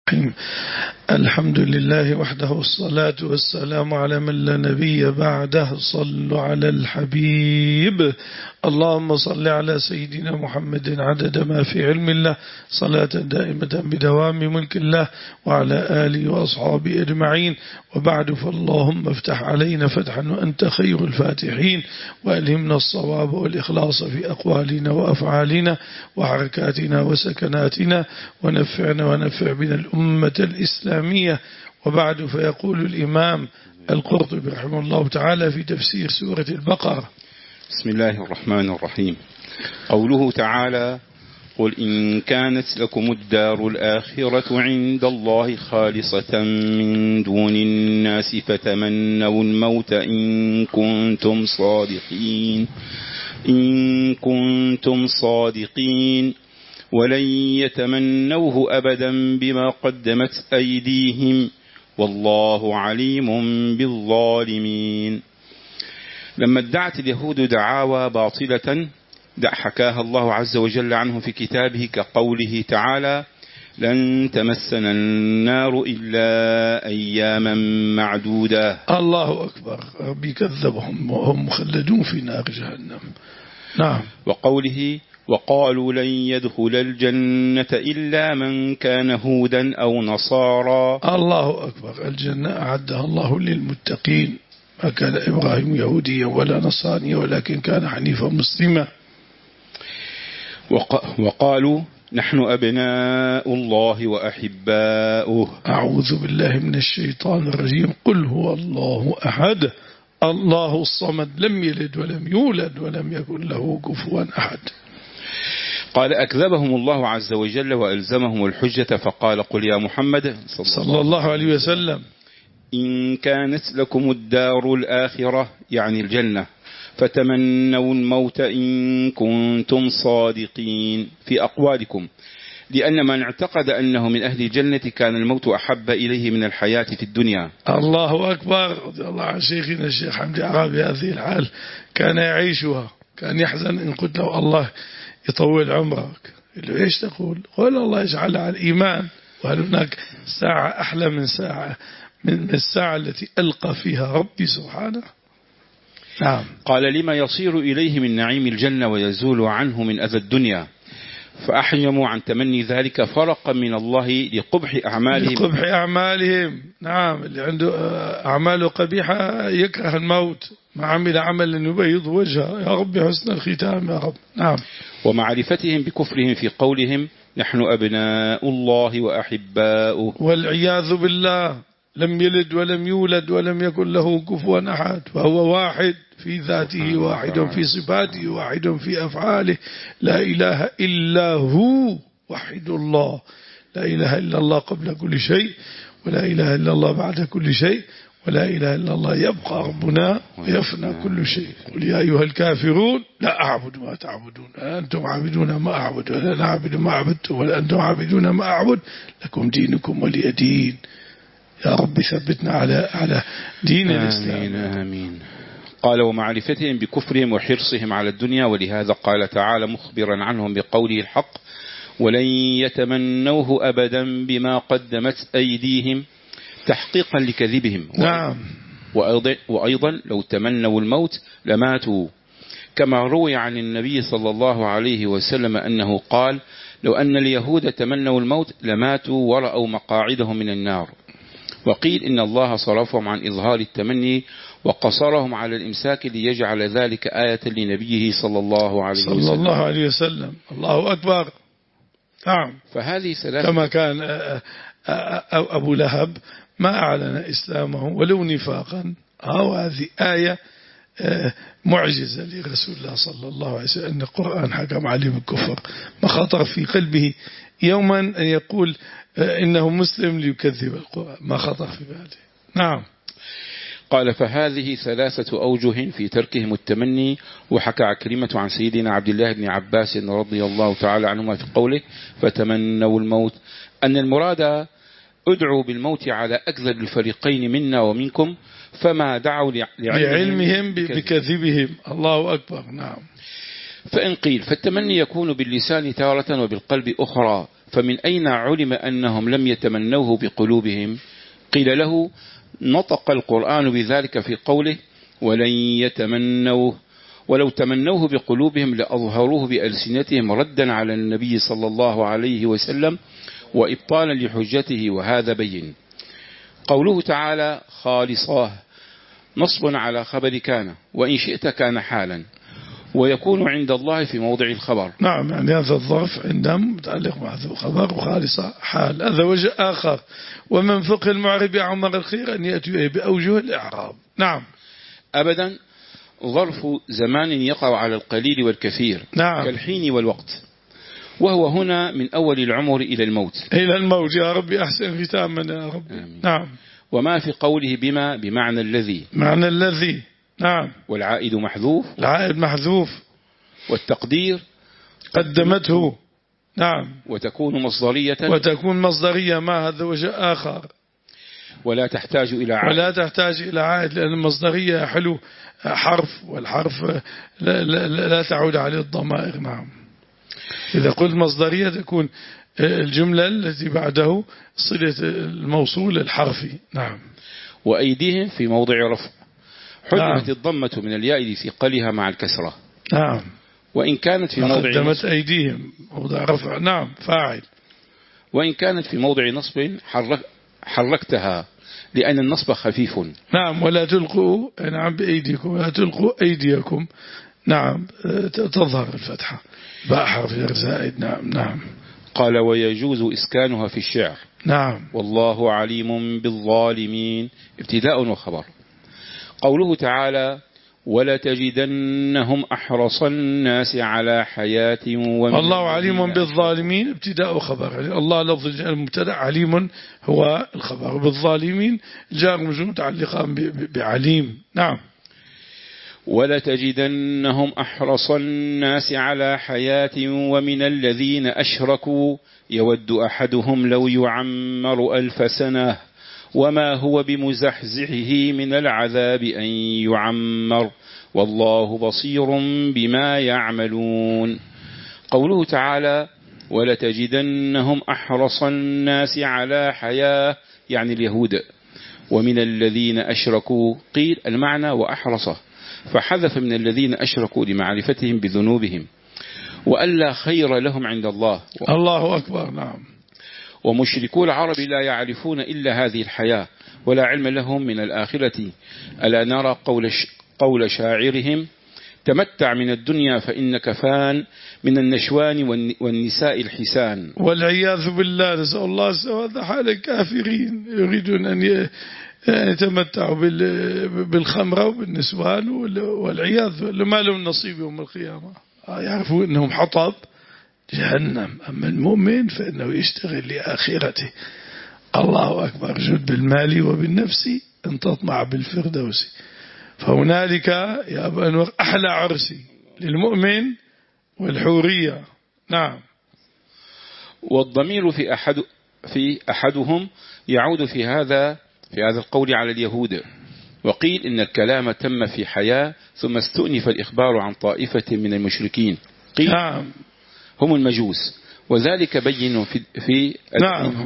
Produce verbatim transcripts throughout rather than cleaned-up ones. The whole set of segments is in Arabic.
الرحيم. الحمد لله وحده، والصلاة والسلام على من لا نبي بعده. صلوا على الحبيب. اللهم صل على سيدنا محمد عدد ما في علم الله، صلاة دائمة بدوام ملك الله، وعلى آله وأصحابه أجمعين. وبعد، فاللهم افتح علينا فتحا وأنت خير الفاتحين، وألهمنا الصواب والإخلاص في أقوالنا وأفعالنا وحركاتنا وسكناتنا، ونفعنا ونفع بنا الأمة الإسلامية. وبعد، فيقول الإمام القرطبي رحمه الله تعالى في تفسير سورة البقرة: بسم الله الرحمن الرحيم. قوله تعالى: قل إن كانت لكم الدار الآخرة عند الله خالصة من دون الناس فتمنوا الموت إن كنتم صادقين إن كنتم صادقين ولن يتمنوه أبدا بما قدمت أيديهم والله عليم بالظالمين. لما ادعت اليهود دعاوى باطلة حكاها الله عز وجل عنه في كتابه، كقوله تعالى: لن تمسنا النار إلا أياما معدودة. الله أكبر، بيكذبهم وهم مخلدون في نار جهنم. نعم. وقوله: وقالوا لن يدخل الجنة إلا من كان هودا أو نصارى. الله أكبر، الجنة أعدها الله للمتقين، ما كان إبراهيم يهوديا ولا نصرانيا ولكن كان حنيفا مسلما. وقالوا نحن أبناء الله وأحباؤه. أعوذ بالله من الشيطان الرجيم. قل هو الله أحد الله الصمد لم يلد ولم يولد ولم يكن له كفوا أحد. قال: أكذبهم الله عز وجل وألزمهم الحجة، فقال: قل يا محمد صلى الله عليه وسلم: إن كانت لكم الدار الآخرة، يعني الجنة، فتمنوا الموت إن كنتم صادقين في أقوالكم، لأن من اعتقد أنه من أهل الجنة كان الموت أحب إليه من الحياة في الدنيا. الله أكبر. رضي الله عن شيخنا الشيخ حمدي عرابي هذه الحال كان يعيشها، كان يحزن إن قلت له الله يطول عمرك، يقول له إيش تقول؟ قال الله يجعلها على الإيمان، وهل هناك ساعة أحلى من ساعة من الساعة التي ألقى فيها ربي سبحانه؟ نعم. قال: لما يصير إليه من نعيم الجنة ويزول عنه من أذى الدنيا، فأحجموا عن تمني ذلك فرقا من الله لقبح أعمالهم لقبح أعمالهم. نعم، اللي عنده أعماله قبيحة يكره الموت، ما عمل عملا يبيض وجهه، يا رب حسن الختام يا رب. نعم. ومعرفتهم بكفرهم في قولهم نحن أبناء الله وأحباؤه، والعياذ بالله. لم يلد ولم يولد ولم يكن له كفوا أحد، فهو واحد في ذاته، واحد في صفاته، واحد في أفعاله، لا إله إلا هو، وحد الله. لا إله إلا الله قبل كل شيء، ولا إله إلا الله بعد كل شيء، ولا إله إلا الله يبقى ربنا ويفنى كل شيء. قل يا أيها الكافرون لا أعبد ما تعبدون، أنتم عابدون ما أعبد، ولا أنا عابد ما عبدتم، ولا أنتم عابدون ما أعبد، لكم دينكم ولي دين. يا رب ثبتنا على على دين الإسلام. آمين آمين. قال: ومعرفتهم بكفرهم وحرصهم على الدنيا، ولهذا قال تعالى مخبرا عنهم بقوله الحق: ولن يتمنوه أبدا بما قدمت أيديهم، تحقيقا لكذبهم. نعم. وأيضا لو تمنوا الموت لماتوا، كما روي عن النبي صلى الله عليه وسلم أنه قال: لو أن اليهود تمنوا الموت لماتوا ورأوا مقاعدهم من النار. وقيل إن الله صرفهم عن إظهار التمني وقصرهم على الإمساك ليجعل ذلك آية لنبيه صلى الله عليه وسلم صلى الله عليه وسلم. الله أكبر. نعم. فهذه ثلاثة، كما كان أبو لهب ما أعلن إسلامه ولو نفاقا، أو هذه آية معجزة لرسول الله صلى الله عليه وسلم أن القرآن حكم عليه بالكفر. ما خطر في قلبه يوما أن يقول إنه مسلم ليكذب القرآن، ما خطر في باله. نعم. قال: فهذه ثلاثة أوجه في تركهم التمني. وحكى عكرمة عن سيدنا عبد الله بن عباس رضي الله تعالى عنهما في قوله فتمنوا الموت أن المراد ادعوا بالموت على أكذب الفريقين منا ومنكم، فما دعوا لعلمهم بكذبهم. الله أكبر. نعم. فإن قيل فالتمني يكون باللسان تارة وبالقلب أخرى، فمن أين علم أنهم لم يتمنوه بقلوبهم؟ قيل له: نطق القرآن بذلك في قوله: ولن يتمنوه، ولو تمنوه بقلوبهم لأظهروه بألسنتهم ردا على النبي صلى الله عليه وسلم وإبطالا لحجته، وهذا بين. قوله تعالى: خالصاه نصب على خبر كان، وإن شئت كان حالا، ويكون عند الله في موضع الخبر. نعم، يعني هذا الظرف عندهم متعلق مع خبر، وخالصة حال. هذا وجه آخر. ومن فقه المعرب عمر الخير أن يأتي بأوجه الإعراب. نعم. أبدا ظرف زمان يقع على القليل والكثير. نعم. كالحين والوقت، وهو هنا من أول العمر إلى الموت. إلى الموت يا ربي، أحسن ختامنا يا رب. آمين. نعم. وما في قوله بما بمعنى الذي، معنى الذي. نعم. والعائد محذوف، العائد محذوف، والتقدير قدمته. نعم. وتكون مصدرية، وتكون مصدرية. ما هذا وجه آخر. ولا تحتاج إلى عائد، ولا تحتاج إلى عائد، لأن المصدرية حلو حرف، والحرف لا, لا, لا تعود عليه الضمائر. نعم. إذا قلت مصدرية تكون الجملة التي بعده صلة الموصول الحرفي. نعم. وأيديهم في موضع رفع، حذفت نعم. الضمة من الياء لثقلها مع الكسرة. نعم. وإن كانت في موضع قدمت أيديهم موضع رفع. نعم، فاعل. وإن كانت في موضع نصب حرك حركتها، لأن النصب خفيف. نعم. ولا تلقوا نعم بأيديكم، ولا تلقوا أيديكم. نعم، تظهر الفتحة، باء حرف جر زائد. نعم. نعم. قال: ويجوز إسكانها في الشعر. نعم. والله عليم بالظالمين، ابتداء وخبر. قوله تعالى: ولتجدنهم أحرص الناس على حياة ومن الله عليم بالظالمين، ابتداء وخبر. يعني الله لفظ المبتدأ، عليم هو الخبر، بالظالمين جار مجرور متعلقان بعليم. نعم. ولتجدنهم أحرص الناس على حياة ومن الذين أشركوا يود أحدهم لو يعمر ألف سنة وما هو بمزحزحه من العذاب أن يعمر والله بصير بما يعملون. قوله تعالى: ولتجدنهم أحرص الناس على حياة، يعني اليهود. ومن الذين أشركوا، قيل المعنى وأحرصه، فحذف من الذين أشركوا لمعرفتهم بذنوبهم وألا خير لهم عند الله. الله أكبر. نعم. ومشركو العرب لا يعرفون إلا هذه الحياة، ولا علم لهم من الآخرة. ألا نرى قول, قول شاعرهم: تمتع من الدنيا فإنك فان من النشوان والنساء الحسان. والعياذ بالله، نسأل الله هذا حال الكافرين، يريدون أن يتمتعوا بالخمرة وبالنسوان، والعياذ ما لهم نصيب يوم القيامة. يعرفوا أنهم حطب جهنم. أما المؤمن فإنه يشتغل لآخرته. الله أكبر. جد بالمال وبالنفس أن تطمع بالفردوس. فهنالك يا أبا أنور أحلى عرسي للمؤمن والحورية. نعم. والضمير في أحد في أحدهم يعود في هذا في هذا القول على اليهود. وقيل إن الكلام تم في حياة ثم استؤنف الإخبار عن طائفة من المشركين، قيل نعم. هم المجوس، وذلك بين في, في نعم.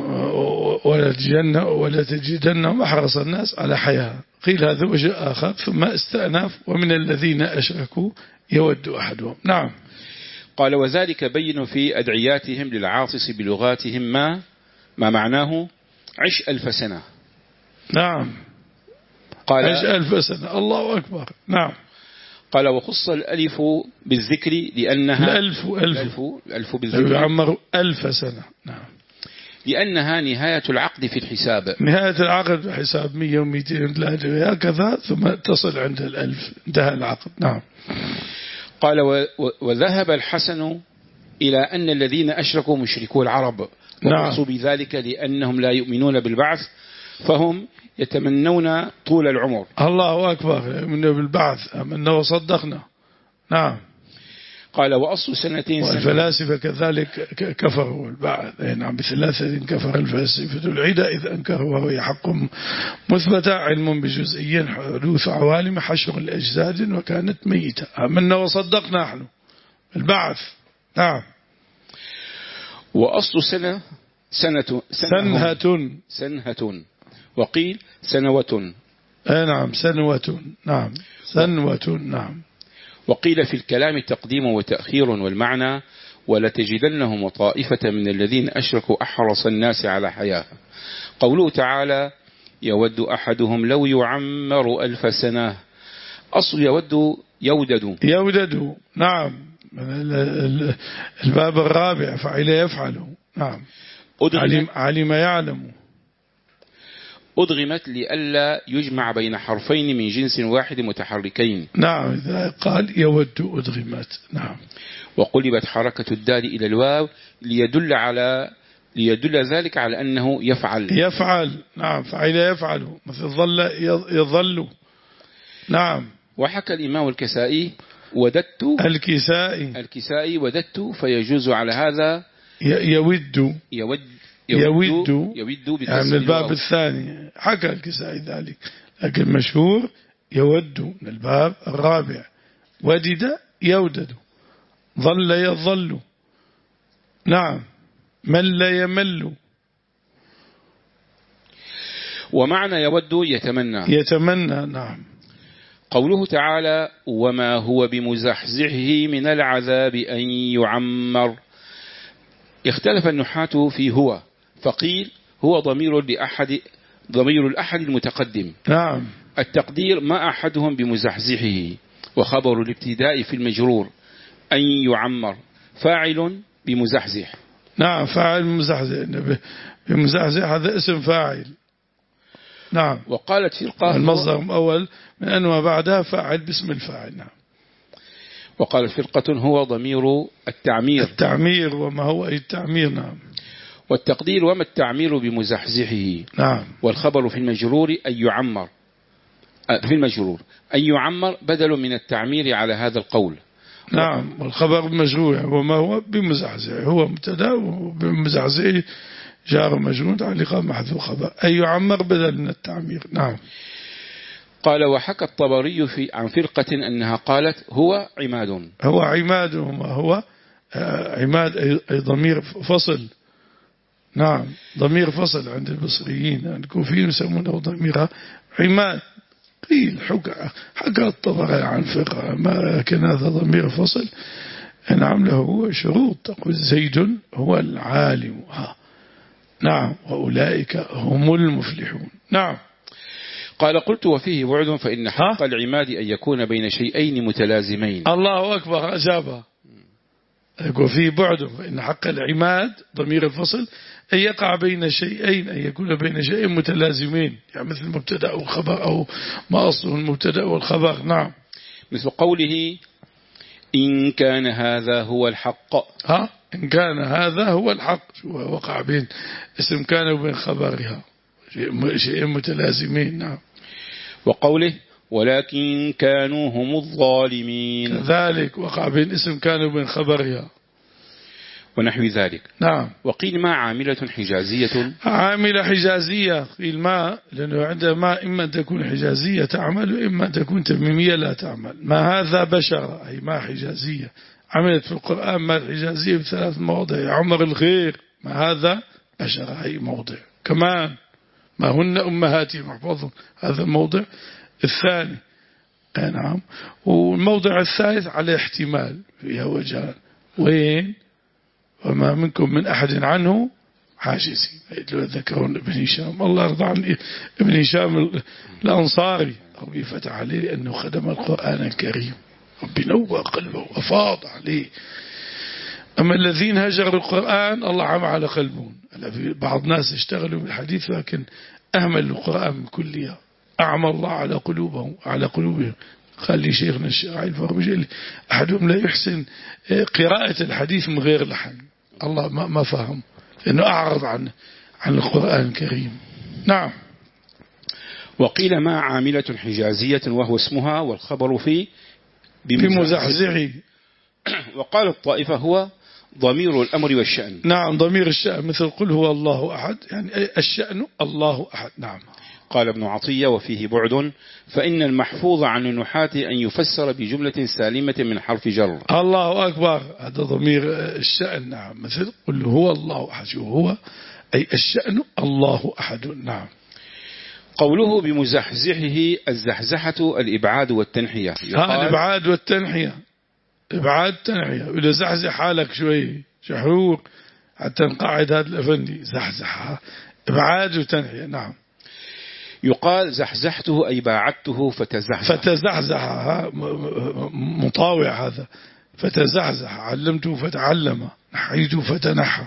ولا تجدنهم أحرص الناس على حياة، قيل هذا وجه آخر، ثم استأنف ومن الذين أشركوا يود أحدهم. نعم. قال: وذلك بين في أدعياتهم للعاصص بلغاتهم ما ما معناه عش ألف سنة. نعم. قال: عش ألف سنة. الله أكبر. نعم. قال: وخص الألف بالذكر لأنها الألف ألف الألف, الألف بالذكر يعمر ألف سنة. نعم. لأنها نهاية العقد في الحساب. نهاية العقد في الحساب مية ومئتين وثلاثة هكذا، ثم تصل عند الألف انتهى العقد. نعم. قال: وذهب الحسن إلى أن الذين أشركوا مشركو العرب، وقصوا بذلك لأنهم لا يؤمنون بالبعث، فهم يتمنون طول العمر. الله أكبر. يؤمنون بالبعث، آمنا وصدقنا. نعم. قال: وأصل سنتين سنة. والفلاسفة كذلك كفروا البعث. نعم. بثلاثة كفر الفلاسفة العدة إذ أنكروا وهو حق مثبت، علم بجزئيا، حدوث عوالم، حشر الأجساد وكانت ميتة. آمنا وصدقنا نحن البعث. نعم. وأصل سنة سنة سنهة سنهة وقيل سنوة. أي نعم سنوة نعم سنوة نعم. وقيل في الكلام تقديم وتأخير والمعنى ولتجدنهم طائفة من الذين أشركوا أحرص الناس على حياة. قوله تعالى يود أحدهم لو يعمر ألف سنة. أصل يود يودد يودد نعم الباب الرابع فعل يفعل نعم. علم, علم يعلم. أدغمت لئلا يجمع بين حرفين من جنس واحد متحركين. نعم إذا قال يود أدغمت نعم. وقلبت حركة الدال إلى الواو ليدل على ليدل ذلك على أنه يفعل يفعل نعم فعل يفعل مثل ظل يظل نعم. وحكى الإمام الكسائي وددت الكسائي الكسائي وددت فيجوز على هذا يود يود يود يود يعني من الباب الثاني حكى الكسائي ذلك، لكن مشهور يود من الباب الرابع. ودد يودد، ظل يظل نعم، مل يمل. ومعنى يود يتمنى يتمنى نعم. قوله تعالى وما هو بمزحزحه من العذاب أن يعمر. اختلف النحاة في هو، فقيل هو ضمير لأحد ضمير الأحد المتقدم نعم. التقدير ما أحدهم بمزحزحه، وخبر الابتداء في المجرور أن يعمر فاعل بمزحزح. نعم فاعل بمزحزح، بمزحزح هذا اسم فاعل نعم. وقالت فرقة المصدر الأول من أنه بعدها فاعل باسم الفاعل نعم. وقالت فرقة هو ضمير التعمير التعمير وما هو أي التعمير نعم. والتقدير وما التعمير بمزحزحه نعم. والخبر في المجرور أن يعمر في المجرور أن يعمر بدل من التعمير على هذا القول نعم. والخبر مجرور وما هو بمزحزحه هو مبتدا وبمزحزحه جار مجرور تعليق محذوف خبر أن يعمر بدل من التعمير نعم. قال وحكى الطبري في عن فرقة أنها قالت هو عماد. هو عماد وما هو عماد أي ضمير فصل نعم، ضمير فصل عند البصريين الكوفيين يسمونه ضمير عماد. قيل حكى حكى الطبري عن فرقة ما كان هذا ضمير فصل نعم له شروط، تقول زيد هو العالم ها. نعم وأولئك هم المفلحون نعم. قال قلت وفيه بعد فإن حق العماد أن يكون بين شيئين متلازمين. الله أكبر أجابه. يقول فيه بعد فإن حق العماد ضمير الفصل أن يقع بين شيئين، أن يكون بين شيئين متلازمين، يعني مثل المبتدأ والخبر أو ما أصله المبتدأ والخبر نعم. مثل قوله إن كان هذا هو الحق ها إن كان هذا هو الحق وقع بين اسم كان وبين خبرها شيئين متلازمين نعم. وقوله ولكن كانوا هم الظالمين كذلك وقع بين اسم كان وبين خبرها ونحو ذلك نعم. وقيل ما عاملة حجازية عاملة حجازية قيل ما لأنه عندما إما تكون حجازية تعمل وإما تكون تميمية لا تعمل. ما هذا بشر أي ما حجازية عملت في القرآن ما الحجازية بثلاث مواضع. عمر الخير ما هذا بشر أي موضع. كمان ما هن أمهاتهم احفظوا هذا الموضع الثاني نعم. والموضع الثالث على احتمال فيها وجهان وين وما منكم من أحد عنه حاجزين ذكرون ابن هشام الله يرضى عن ابن هشام الأنصاري ربي فتح عليه لأنه خدم القرآن الكريم ربي نوى قلبه وفاض عليه. أما الذين هجروا القرآن الله عم على قلبهم. بعض الناس اشتغلوا بالحديث لكن أهملوا القرآن من كلها أعمى الله على قلوبهم على قلوبهم. خلي شيخنا الشاعر الفرمجي أحدهم لا يحسن قراءة الحديث من غير لحن الله ما ما فهم لأنه أعرض عن عن القرآن الكريم نعم. وقيل ما عاملة حجازية وهو اسمها والخبر فيه بمزحزحه. وقال الطائفة هو ضمير الأمر والشأن نعم ضمير الشأن مثل قل هو الله أحد يعني الشأن الله أحد نعم. قال ابن عطية وفيه بعد، فإن المحفوظ عن النحاة أن يفسر بجملة سالمة من حرف جر. الله أكبر، هذا ضمير الشأن. نعم، مثل قل هو الله أحد، هو أي الشأن الله أحد. نعم. قوله بمزحزحه، الزحزحة الإبعاد والتنحية. ها الإبعاد والتنحية، إبعاد تنحية، إذا زحزح حالك شوي شحرور حتى نقعد هذا الأفندي، زحزحها إبعاد وتنحية. نعم. يقال زحزحته أي باعدته فتزحزح، فتزحزح مطاوع هذا، فتزحزح، علمته فتعلم، نحيته فتنحى،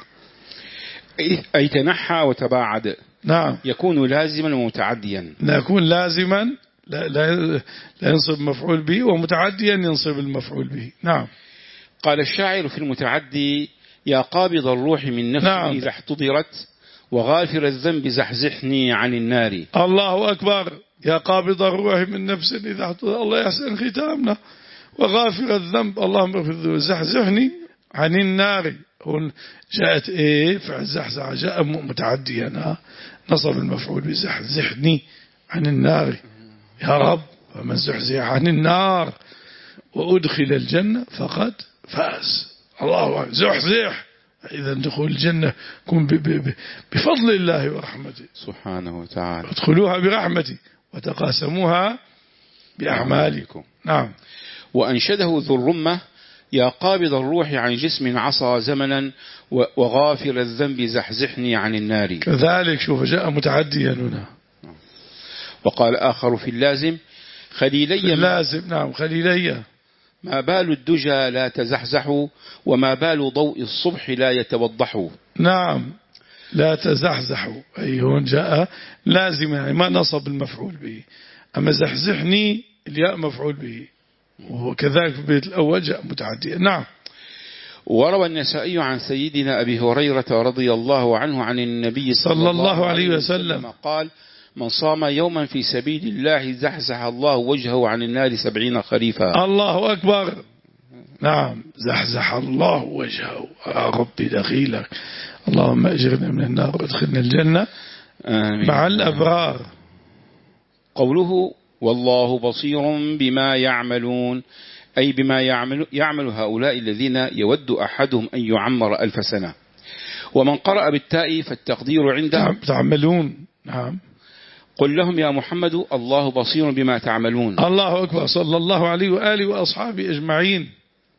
أي تنحى وتباعد. نعم. يكون لازما ومتعديا. يكون لازما لا, لا, لا ينصب مفعول به، ومتعديا ينصب المفعول به. نعم. قال الشاعر في المتعدي: يا قابض الروح من نفسي نعم. إذا احتضرت، وغافر الذنب زحزحني عن النار. الله أكبر، يا قابض الروح من نفس إذا احتضرت، الله يحسن ختامنا، وغافر الذنب اللهم اغفر الذنوب زحزحني عن النار. هون جاءت ايه فعل زحزح، جاء متعديا، نصب المفعول بزحزحني عن النار. يا رب، فمن زحزح عن النار وأدخل الجنة فقد فاز. الله أكبر، زحزح، إذا دخول الجنة يكون بفضل الله ورحمته سبحانه وتعالى. ادخلوها برحمته وتقاسموها بأعمالكم. نعم. وأنشده ذو الرمة: يا قابض الروح عن جسم عصى زمنا، وغافر الذنب زحزحني عن النار. كذلك شوف جاء متعديا هنا. وقال آخر في اللازم: خليلي في اللازم. نعم، خليلي ما بال الدجى لا تزحزحوا، وما بال ضوء الصبح لا يتوضحوا. نعم، لا تزحزحوا، أي هون جاء لازم، يعني ما نصب المفعول به. أما زحزحني الياء مفعول به، وكذلك في البيت الأول جاء متعديا. نعم. وروى النسائي عن سيدنا أبي هريرة رضي الله عنه عن النبي صلى, صلى الله عليه وسلم, وسلم قال: من صام يوما في سبيل الله زحزح الله وجهه عن النار سبعين خريفا. الله أكبر. نعم، زحزح الله وجهه. يا ربي دخيلك، اللهم أجرنا من النار وادخلنا الجنة آمين مع الأبرار. قوله والله بصير بما يعملون، أي بما يعمل, يعمل هؤلاء الذين يود أحدهم أن يعمر ألف سنة. ومن قرأ بالتاء فالتقدير عنده تعملون. نعم. قل لهم يا محمد الله بصير بما تعملون. الله أكبر، صلى الله عليه وآله وأصحابه أجمعين.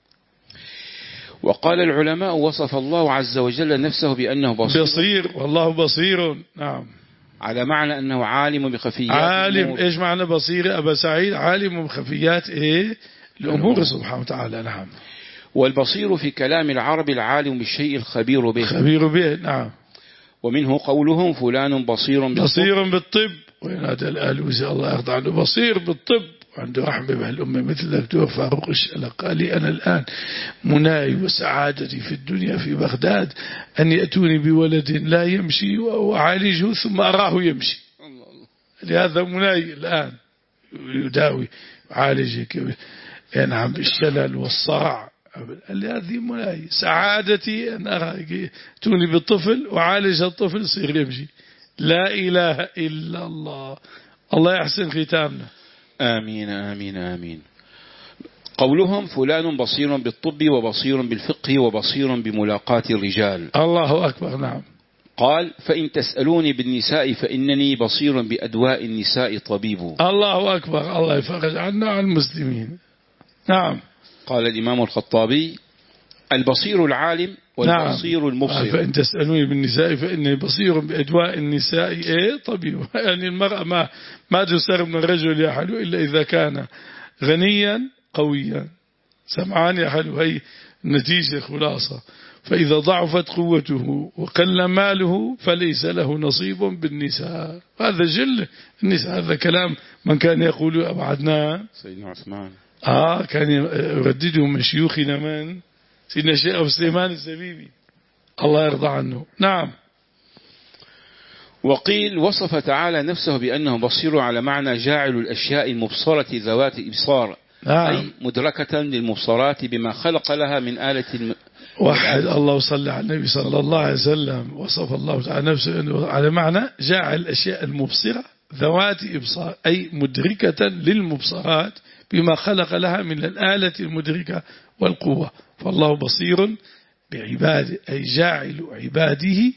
وقال العلماء: وصف الله عز وجل نفسه بأنه بصير, بصير والله بصير. نعم، على معنى أنه عالم بخفيات عالم الأمور. إيش معنى بصير أبا سعيد؟ عالم بخفيات إيه الأمور سبحانه وتعالى. نعم. والبصير في كلام العرب العالم بالشيء الخبير به. خبير به. نعم. ومنه قولهم فلان بصير بالطب. بصير بالطب، وهذا الآلوسي الله يرضى عنه بصير بالطب، عنده رحمة بهالأمة، مثل الدكتور فاروق الشلق قال لي: أنا الآن مناي وسعادتي في الدنيا في بغداد أن يأتوني بولد لا يمشي وأعالجه ثم أراه يمشي. لهذا مناي الآن يداوي يعالج ينعم بالشلل والصرع. هذه مناي سعادتي أن أرى توني بالطفل وعالج الطفل يصير يمشي. لا إله إلا الله. الله يحسن ختامنا. آمين آمين آمين. قولهم فلان بصير بالطب وبصير بالفقه وبصير بملاقاة الرجال. الله أكبر. نعم. قال: فإن تسألوني بالنساء فإنني بصير بأدواء النساء طبيب. الله أكبر، الله يفرج عنا وعن المسلمين. نعم. قال الإمام الخطابي: البصير العالم والبصير نعم. المبصر. فإن تسألوني بالنساء فإني بصير بأدواء النساء إيه طبيب. يعني المرأة ما ما تسر من الرجل يا حلو إلا إذا كان غنيا قويا سمعان يا حلو. هي نتيجة خلاصة. فإذا ضعفت قوته وقل ماله فليس له نصيب بالنساء. هذا جل النساء. هذا كلام من كان يقول أبو عدنان سيدنا عثمان آه كان يردده من شيوخنا من سيدنا الشيخ أبو سليمان الزبيبي الله يرضى عنه. نعم. وقيل وصف تعالى نفسه بأنه بصير على معنى جاعل الأشياء المبصرة ذوات إبصار. نعم. أي مدركة للمبصرات بما خلق لها من آلة الم... وحد الله صلى على النبي صلى الله عليه وسلم. وصف الله تعالى نفسه على معنى جاعل الأشياء المبصرة ذوات إبصار أي مدركة للمبصرات بما خلق لها من الآلة المدركة والقوة. فالله بصير بعباده أي جاعل عباده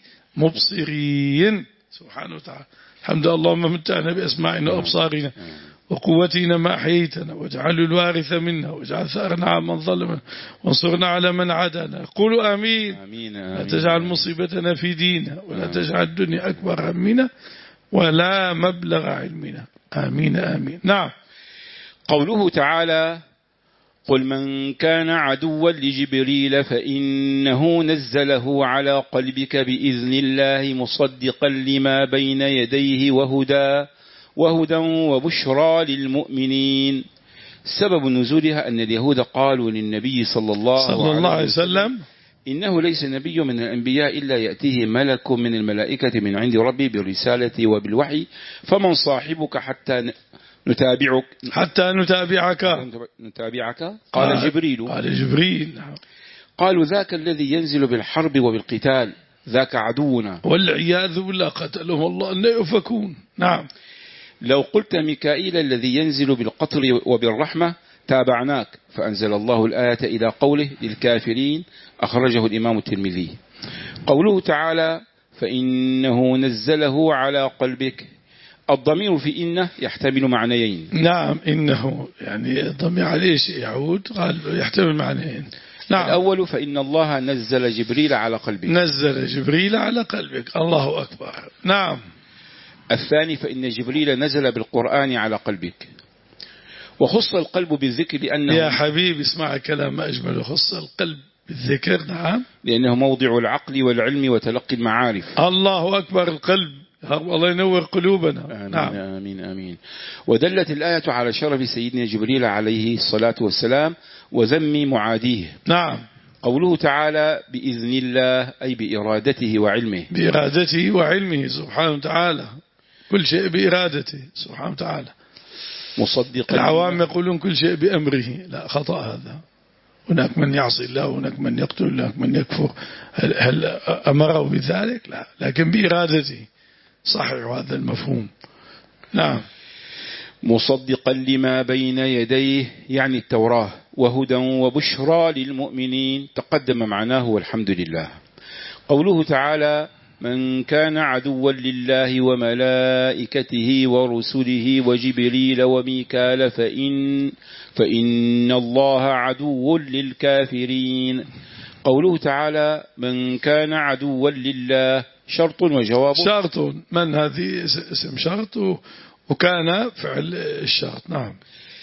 مبصرين سبحانه وتعالى. الحمد لله اللهم متعنا بأسماعنا وأبصارنا وقوتنا ما أحييتنا واجعل الوارث منا واجعل ثأرنا على من ظلمنا وانصرنا على من عادانا. قولوا آمين. آمين. لا تجعل مصيبتنا في ديننا ولا تجعل الدنيا أكبر همنا ولا مبلغ علمنا. آمين آمين. نعم. قوله تعالى قل من كان عدوا لجبريل فإنه نزله على قلبك بإذن الله مصدقا لما بين يديه وهدى وهدى وبشرى للمؤمنين. سبب نزولها أن اليهود قالوا للنبي صلى الله, صلى الله عليه وسلم إنه ليس نبي من الأنبياء إلا يأتيه ملك من الملائكة من عند ربي بالرسالة وبالوحي فمن صاحبك حتى نتابعك حتى نتابعك نتابعك قال آه جبريل قال جبريل قالوا ذاك الذي ينزل بالحرب وبالقتال ذاك عدونا والعياذ بالله قتلهم الله أن يؤفكون. نعم. لو قلت ميكائيل الذي ينزل بالقطر وبالرحمة تابعناك فأنزل الله الآية إلى قوله للكافرين أخرجه الإمام الترمذي. قوله تعالى فإنه نزله على قلبك الضمير في إنه يحتمل معنيين. نعم إنه يعني الضمير عليه شيء يعود قال يحتمل معنيين. نعم. الأول فإن الله نزل جبريل على قلبك نزل جبريل على قلبك الله أكبر. نعم. الثاني فإن جبريل نزل بالقرآن على قلبك وخص القلب بالذكر لأنه يا حبيبي اسمع كلام أجمل وخص القلب بالذكر. نعم. لأنه موضع العقل والعلم وتلقي المعارف. الله أكبر. القلب الله ينور قلوبنا. آمين. نعم. آمين آمين. ودلت الآية على شرف سيدنا جبريل عليه الصلاة والسلام وذم معاديه. نعم. قوله تعالى بإذن الله أي بإرادته وعلمه. بإرادته وعلمه سبحانه وتعالى كل شيء بإرادته سبحانه وتعالى. مصدقا العوام يقولون كل شيء بأمره لا خطأ هذا. هناك من يعصي الله وهناك من يقتل هناك من يكفر. هل, هل أمره بذلك؟ لا لكن بإرادته صحيح هذا المفهوم. نعم. مصدقا لما بين يديه يعني التوراة وهدى وبشرى للمؤمنين تقدم معناه والحمد لله. قوله تعالى من كان عدوا لله وملائكته ورسله وجبريل وميكال فإن, فإن الله عدو للكافرين. قوله تعالى من كان عدوا لله شرط وجواب. شرط من هذه اسم شرط وكان فعل الشرط. نعم.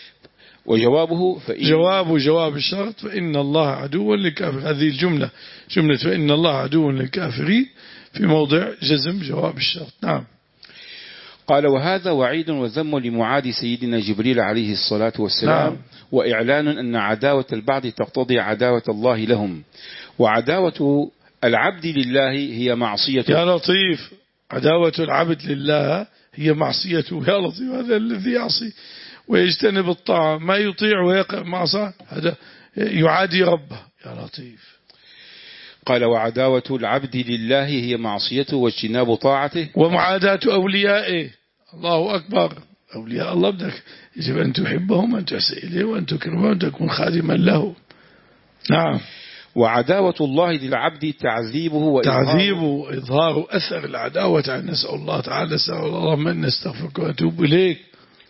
وجوابه فإن جواب جواب الشرط فإن الله عدو للكافرين. هذه الجملة جملة فإن الله عدو للكافرين في موضع جزم جواب الشرط. نعم. قال وهذا وعيد وذم لمعاد سيدنا جبريل عليه الصلاة والسلام. نعم. وإعلان أن عداوة البعض تقتضي عداوة الله لهم وعداوة العبد لله هي معصية. يا لطيف عداوة العبد لله هي معصيته. يا لطيف هذا الذي يعصي ويجتنب الطاعة ما يطيع ويقع معصى هذا يعادي ربه. يا لطيف. قال وعداوة العبد لله هي معصيته واجتناب طاعته ومعاداة أوليائه. الله أكبر. أولياء الله بدك يجب أن تحبهم وأن تحسن إليه وأن تكرمهم وأن تكون خادما له. نعم. وعداوة الله للعبد تعذيبه وإظهاره تعذيبه وإظهار أثر العداوة. نسأل الله تعالى نسأل الله من نستغفرك وأتوب إليك.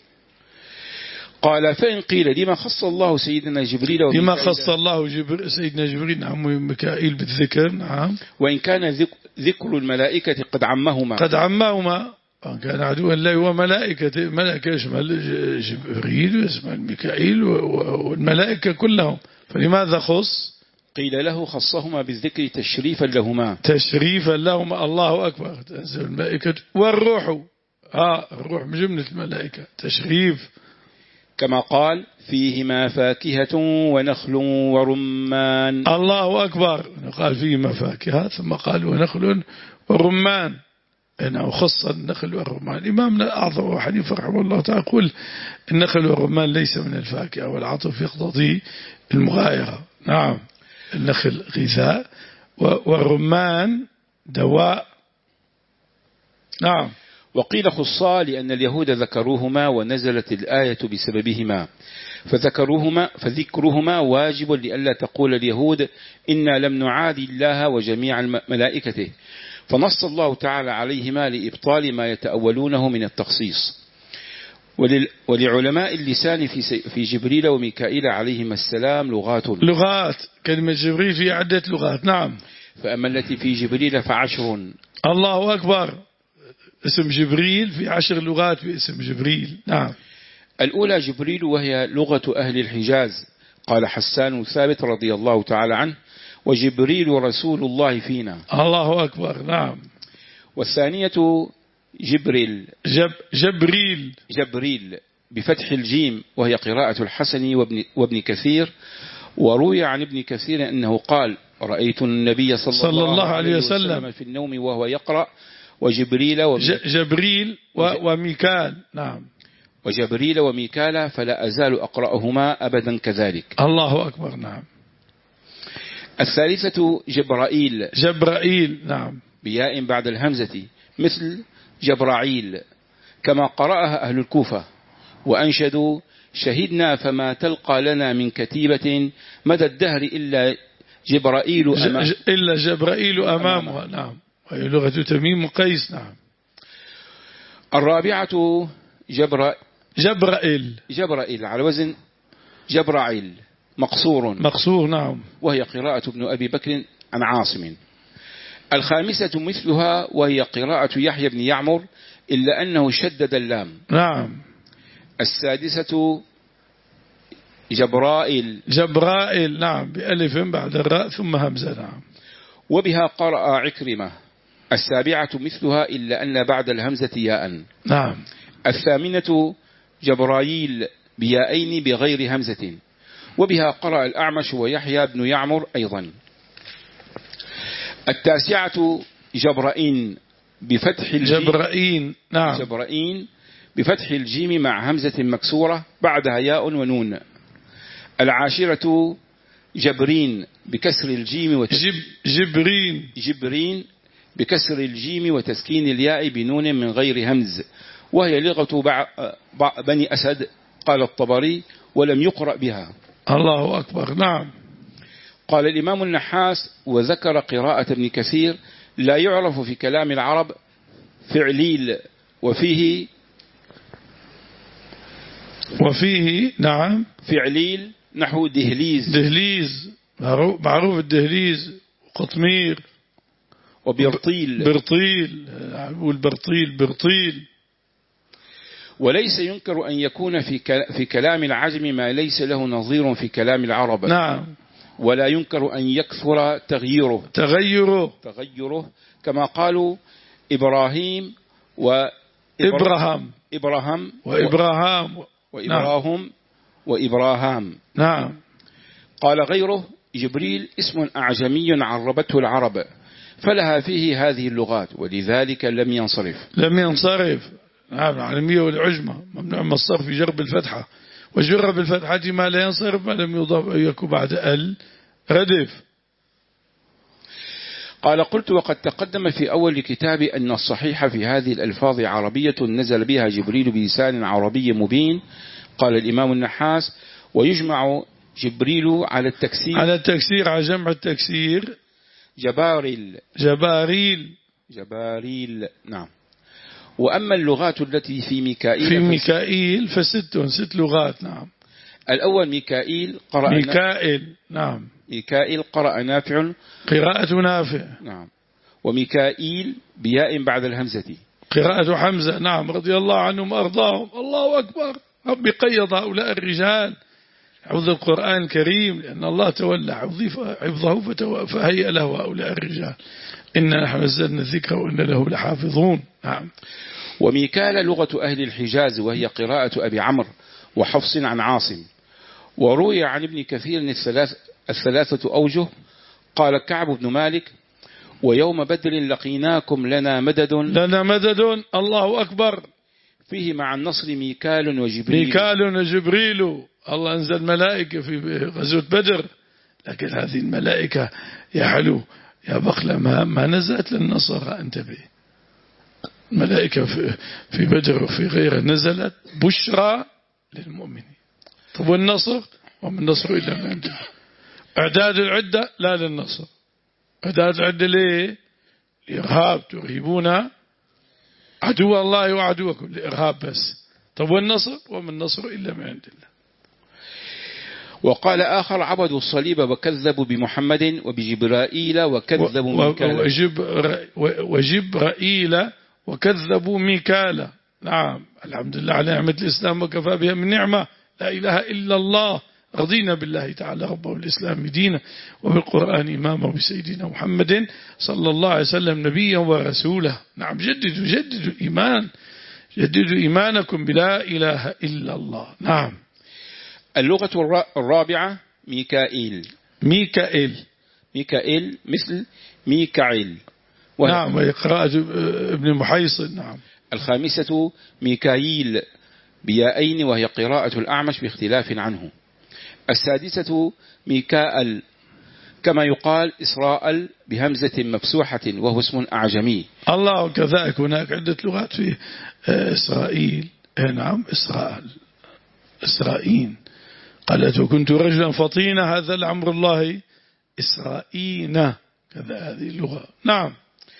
قال فإن قيل لما خص الله سيدنا جبريل لما خص الله جبر سيدنا جبريل نعم ميكائيل بالذكر. نعم. وإن كان ذكر الملائكة قد عمهما قد عمهما كان عدوا الله وملائكة ملائكة يشمل جبريل ويشمل ميكائيل والملائكة كلهم فلماذا خص؟ قيل له خصهما بالذكر تشريفا لهما. تشريفا لهما. الله أكبر. تنزل الملائكة والروح آه الروح من جملة الملائكة تشريف. كما قال فيهما فاكهة ونخل ورمان. الله أكبر. قال فيهما فاكهة ثم قال ونخل ورمان. أنا خص النخل والرمان. إمامنا الأعظم أبو حنيفة رحمه الله تعالى يقول النخل والرمان ليس من الفاكهة والعطف يقتضي المغايرة. نعم. النخل غذاء والرمان دواء. نعم. وقيل خصا لأن اليهود ذكروهما ونزلت الآية بسببهما، فذكروهما فذكرهما واجب لئلا تقول اليهود إنا لم نعادي الله وجميع ملائكته، فنص الله تعالى عليهما لإبطال ما يتأولونه من التخصيص. ولعلماء اللسان في جبريل وميكائيل عليهما السلام لغات لغات كلمة جبريل في عدة لغات. نعم. فأما التي في جبريل فعشر. الله أكبر. اسم جبريل في عشر لغات باسم جبريل. نعم. الأولى جبريل وهي لغة أهل الحجاز، قال حسان ثابت رضي الله تعالى عنه وجبريل رسول الله فينا. الله أكبر. نعم. والثانية جبريل جب جبريل جبريل بفتح الجيم وهي قراءة الحسن وابن, وابن كثير. وروي عن ابن كثير أنه قال رأيت النبي صلى, صلى الله, الله عليه وسلم, وسلم في النوم وهو يقرأ وجبريل جبريل وميكال. نعم. وجبريل وميكال فلا أزال أقرأهما أبدا كذلك. الله أكبر. نعم. الثالثة جبرائيل جبرائيل. نعم. بياء بعد الهمزة مثل جبرائيل كما قرأها أهل الكوفة. وأنشدوا شهدنا فما تلقى لنا من كتيبة مدى الدهر إلا جبرائيل أمام إلا جبرائيل أمامها. نعم. وهي لغة تميم وقيس. نعم. الرابعة جبر جبرائيل جبرائيل على وزن جبرائيل مقصور مقصور. نعم. وهي قراءة ابن أبي بكر عن عاصم. الخامسة مثلها وهي قراءة يحيى بن يعمر إلا أنه شدد اللام. نعم. السادسة جبرائيل جبرائيل. نعم. بألف بعد الراء ثم همزة. نعم. وبها قرأ عكرمة. السابعة مثلها إلا أن بعد الهمزة ياء. نعم. الثامنة جبرائيل بيائين بغير همزة. وبها قرأ الأعمش ويحيى بن يعمر أيضا. التاسعة جبرائين بفتح الجيم جبرائين. نعم. جبرائين بفتح الجيم مع همزة مكسورة بعدها ياء ونون. العاشرة جبرين بكسر الجيم وتسكين جب جبرين جبرين بكسر الجيم وتسكين الياء بنون من غير همز، وهي لغة بني أسد قال الطبري ولم يقرأ بها. الله أكبر. نعم. قال الإمام النحاس وذكر قراءة ابن كثير لا يعرف في كلام العرب فعليل وفيه وفيه نعم فعليل نحو دهليز دهليز معروف الدهليز قطمير وبرطيل برطيل والبرطيل برطيل. وليس ينكر أن يكون في في كلام العجم ما ليس له نظير في كلام العرب. نعم. ولا ينكر أن يكثر تغييره تغيره تغيره كما قالوا إبراهيم وإبراهام إبراهام وإبراهام وإبراهام نعم. وإبراهام. نعم. قال غيره جبريل اسم أعجمي عربته العرب فلها فيه هذه اللغات ولذلك لم ينصرف لم ينصرف. نعم. العالمية والعجمة ممنوع من الصرف في جر بالفتحة، وجر بالفتحة ما لا ينصرف ما لم يضاف يكون بعد ال ردف. قال قلت وقد تقدم في أول كتاب أن الصحيح في هذه الألفاظ عربية نزل بها جبريل بلسان عربي مبين. قال الإمام النحاس ويجمع جبريل على التكسير على التكسير على جمع التكسير جباريل جباريل جباريل. نعم. وأما اللغات التي في ميكائيل في ميكائيل فست ست لغات. نعم. الأول ميكائيل قرأ ميكائيل. نعم. ميكائيل قرأ نافع قراءة نافع. نعم. وميكائيل بياء بعد الهمزة قراءة حمزة. نعم. رضي الله عنهم وأرضاهم. الله أكبر. ربي قيض هؤلاء الرجال حفظ القرآن الكريم لأن الله تولى حفظه فهيأ له هؤلاء الرجال. إنا نحن نزلنا الذكر وإن له لحافظون. نعم. وميكال لغة أهل الحجاز وهي قراءة أبي عمرو وحفص عن عاصم. وروي عن ابن كثير الثلاث الثلاثة أوجه. قال كعب بن مالك ويوم بدر لقيناكم لنا مدد لنا مدد. الله أكبر. فيه مع النصر ميكال وجبريل ميكال وجبريل. الله أنزل ملائكة في غزوة بدر، لكن هذه الملائكة يا حلو يا بخلة ما, ما نزلت للنصارى انتبه الملائكة في بدر وفي غيره نزلت بشرى للمؤمنين. طب والنصر؟ وما النصر إلا من عند الله. إعداد العدة لا للنصر، إعداد العدة ليه؟ الإرهاب، ترهبون عدو الله وعدوكم، الإرهاب بس. طب والنصر؟ وما النصر إلا من عند الله. وقال آخر عبدوا الصليب وكذبوا بمحمد وبجبرائيل وكذبوا ميكالا. وجبر وجبرائيل وكذبوا ميكالا. نعم، الحمد لله على نعمة الإسلام وكفى بها من نعمة، لا إله إلا الله. رضينا بالله تعالى ربه والإسلام دينا وبالقرآن إماما وبسيدنا محمد صلى الله عليه وسلم نبيا ورسوله. نعم، جددوا جددوا الإيمان، جددوا إيمانكم بلا إله إلا الله. نعم. اللغة الرابعة ميكائيل. ميكائيل ميكائيل مثل ميكائيل. نعم، وهي قراءة ابن محيصن. نعم. الخامسة ميكائيل بيائين وهي قراءة الأعمش باختلاف عنه. السادسة ميكائيل كما يقال إسرائيل بهمزة مفسوحة وهو اسم أعجمي. الله كذلك هناك عدة لغات في إسرائيل. نعم، إسرائيل إسرائيل قالت وكنت رجلا فطينا هذا لعمر الله إسرائيل كذا هذه اللغة. نعم.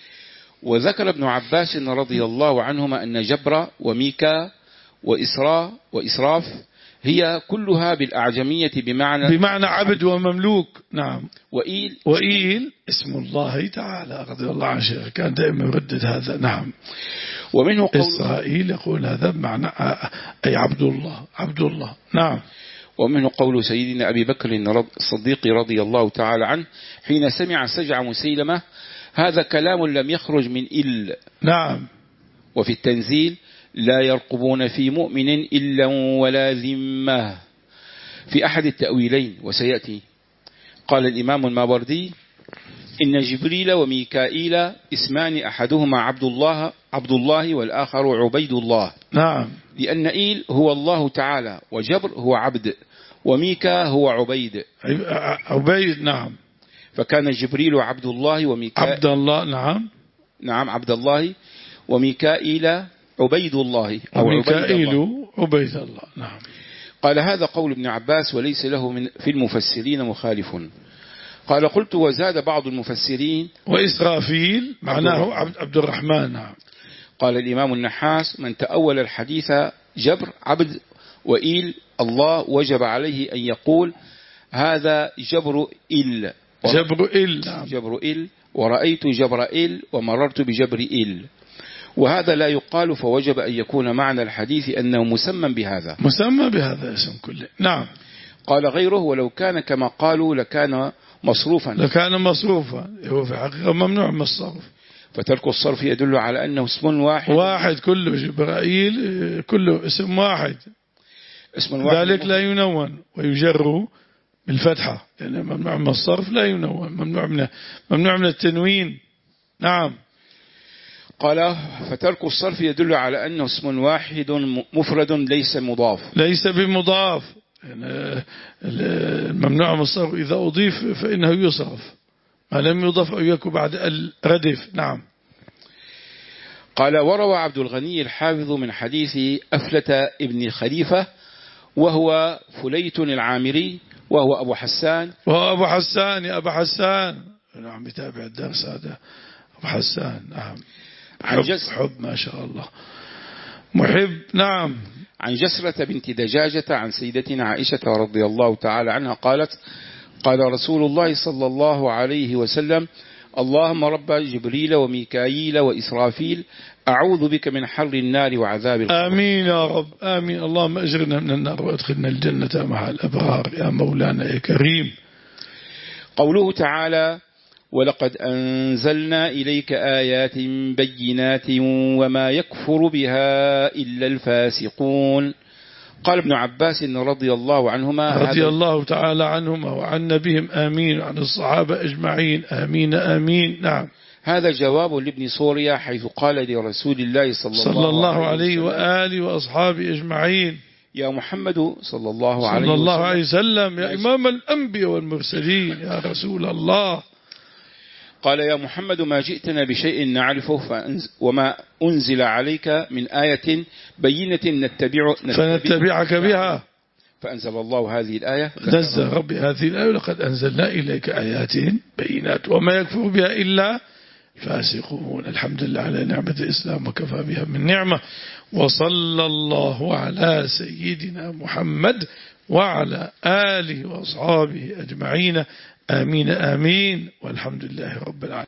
وذكر ابن عباس رضي الله عنهما أن جبر وميكا وإسراء وإسراف هي كلها بالأعجمية بمعنى بمعنى عبد ومملوك. نعم. وإيل وإيل اسم الله تعالى رضي الله عنه شيخ كان دائما يردد هذا. نعم. ومنه قول إسرائيل يقول هذا بمعنى أي عبد الله عبد الله. نعم. ومنه قول سيدنا أبي بكر الصديق رضي الله تعالى عنه حين سمع سجع مسيلمة هذا كلام لم يخرج من إل. نعم. وفي التنزيل لا يرقبون في مؤمن إلا ولا ذمة في أحد التأويلين وسيأتي. قال الإمام الماوردي إن جبريل وميكائيل اسمان أحدهما عبد الله عبد الله والآخر عبيد الله. نعم. لأن إيل هو الله تعالى وجبر هو عبد وميكا هو عبيد عبيد. نعم. فكان جبريل عبد الله وميكائيل عبد الله. نعم. نعم عبد الله وميكائيل عبيد الله أو ميكائيل عبيد الله. نعم. قال هذا قول ابن عباس وليس له من في المفسرين مخالف. قال قلت وزاد بعض المفسرين وإسرافيل معناه عبد الرحمن. نعم. قال الإمام النحاس من تأول الحديث جبر عبد وإيل الله وجب عليه أن يقول هذا جبر إل جبر إل. نعم. جبر إل ورأيت جبر إل ومررت بجبر إل. وهذا لا يقال فوجب أن يكون معنى الحديث أنه مسمى بهذا مسمى بهذا اسم كله. نعم. قال غيره ولو كان كما قالوا لكان مصروفا لكان مصروفا هو في حقيقة ممنوع من الصرف. فترك الصرف يدل على أنه اسم واحد واحد كله جبرائيل كله اسم واحد اسم واحد ذلك لا ينون ويجر بالفتحة لأنه ممنوع من الصرف لا ينون ممنوع من ممنوع من التنوين. نعم. قال فترك الصرف يدل على أنه اسم واحد مفرد ليس مضاف ليس بمضاف. يعني الممنوع من الصرف إذا أضيف فإنه يصرف ما لم يضف أو يكن بعد الردف. نعم. قال وروى عبد الغني الحافظ من حديث أفلة ابن خليفة وهو فليت العامري وهو أبو حسان وهو أبو حسان يا أبو حسان. نعم يتابع الدرس هذا أبو حسان. نعم. عن حب, حب ما شاء الله محب. نعم. عن جسرة بنت دجاجة عن سيدتنا عائشة رضي الله تعالى عنها قالت قال رسول الله صلى الله عليه وسلم اللهم رب جبريل وميكائيل وإسرافيل أعوذ بك من حر النار وعذاب القبر. آمين يا رب آمين. اللهم أجرنا من النار وأدخلنا الجنة مع الأبرار يا مولانا يا كريم. قوله تعالى ولقد أنزلنا إليك آيات بينات وما يكفر بها إلا الفاسقون. قال ابن عباس رضي الله عنهما رضي الله تعالى عنهما وعن بهم آمين وعن الصحابة أجمعين آمين آمين. نعم. هذا جواب لابن سوريا حيث قال لرسول الله صلى, صلى الله عليه وآله وأصحابه أجمعين يا محمد صلى الله عليه صلى الله وسلم, عليه وسلم يا إمام الأنبياء والمرسلين يا رسول الله. قال يا محمد ما جئتنا بشيء نعرفه فأنز وما أنزل عليك من آية بينة نتبع فنتبعك بها. فأنزل الله هذه الآية نزل ربي هذه الآية لقد أنزلنا إليك آيات بينات وما يكفر بها إلا فاسقون. الحمد لله على نعمة الإسلام وكفى بها من نعمة. وصلى الله على سيدنا محمد وعلى آله وأصحابه أجمعين. آمين آمين والحمد لله رب العالمين.